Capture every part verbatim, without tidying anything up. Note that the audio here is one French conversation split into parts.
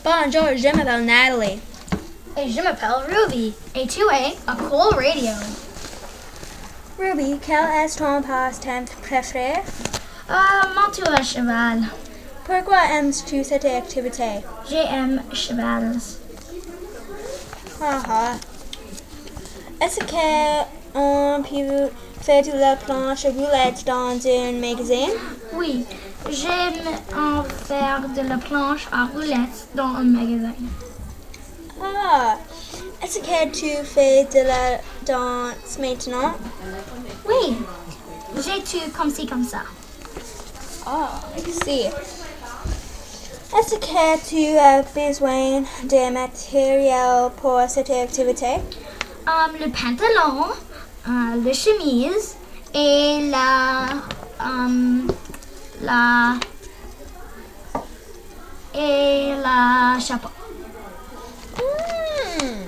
Bonjour, je m'appelle Natalie. Et je m'appelle Ruby. Et tu es à Cool Radio. Ruby, quel est ton passe-temps préféré? Euh, monter à cheval. Pourquoi aimes-tu cette activité? J'aime chevals. Ah ah. Est-ce qu'on peut faire de la planche à roulettes dans un magazine? Oui, j'aime en faire de la planche à roulettes dans un magasin. Ah, est-ce que tu fais de la danse maintenant? Oui, j'ai tout comme ci, comme ça. Ah, merci. Est-ce que tu as besoin de matériel pour cette activité? Um, le pantalon, uh, le chemise et la, um, la, et la chapeau. Hmm.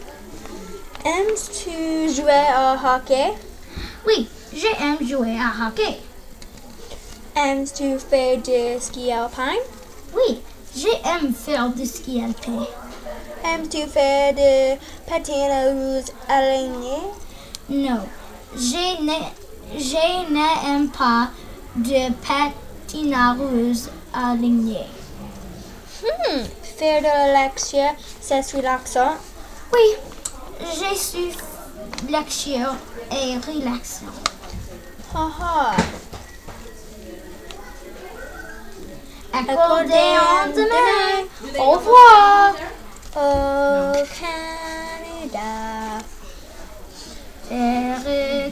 Aimes-tu jouer au hockey? Oui, j'aime jouer à hockey. Aimes-tu faire du ski alpin? Oui, j'aime faire du ski alpin. Aimes-tu faire du patin à roues aligné? Non, je ne- je n'aime pas de patinage aligné. Hmm. Faire de l'action, c'est relaxant. Oui, je suis lecture et relaxant. Haha. Accordéon demain. Au revoir. Au Canada. Terre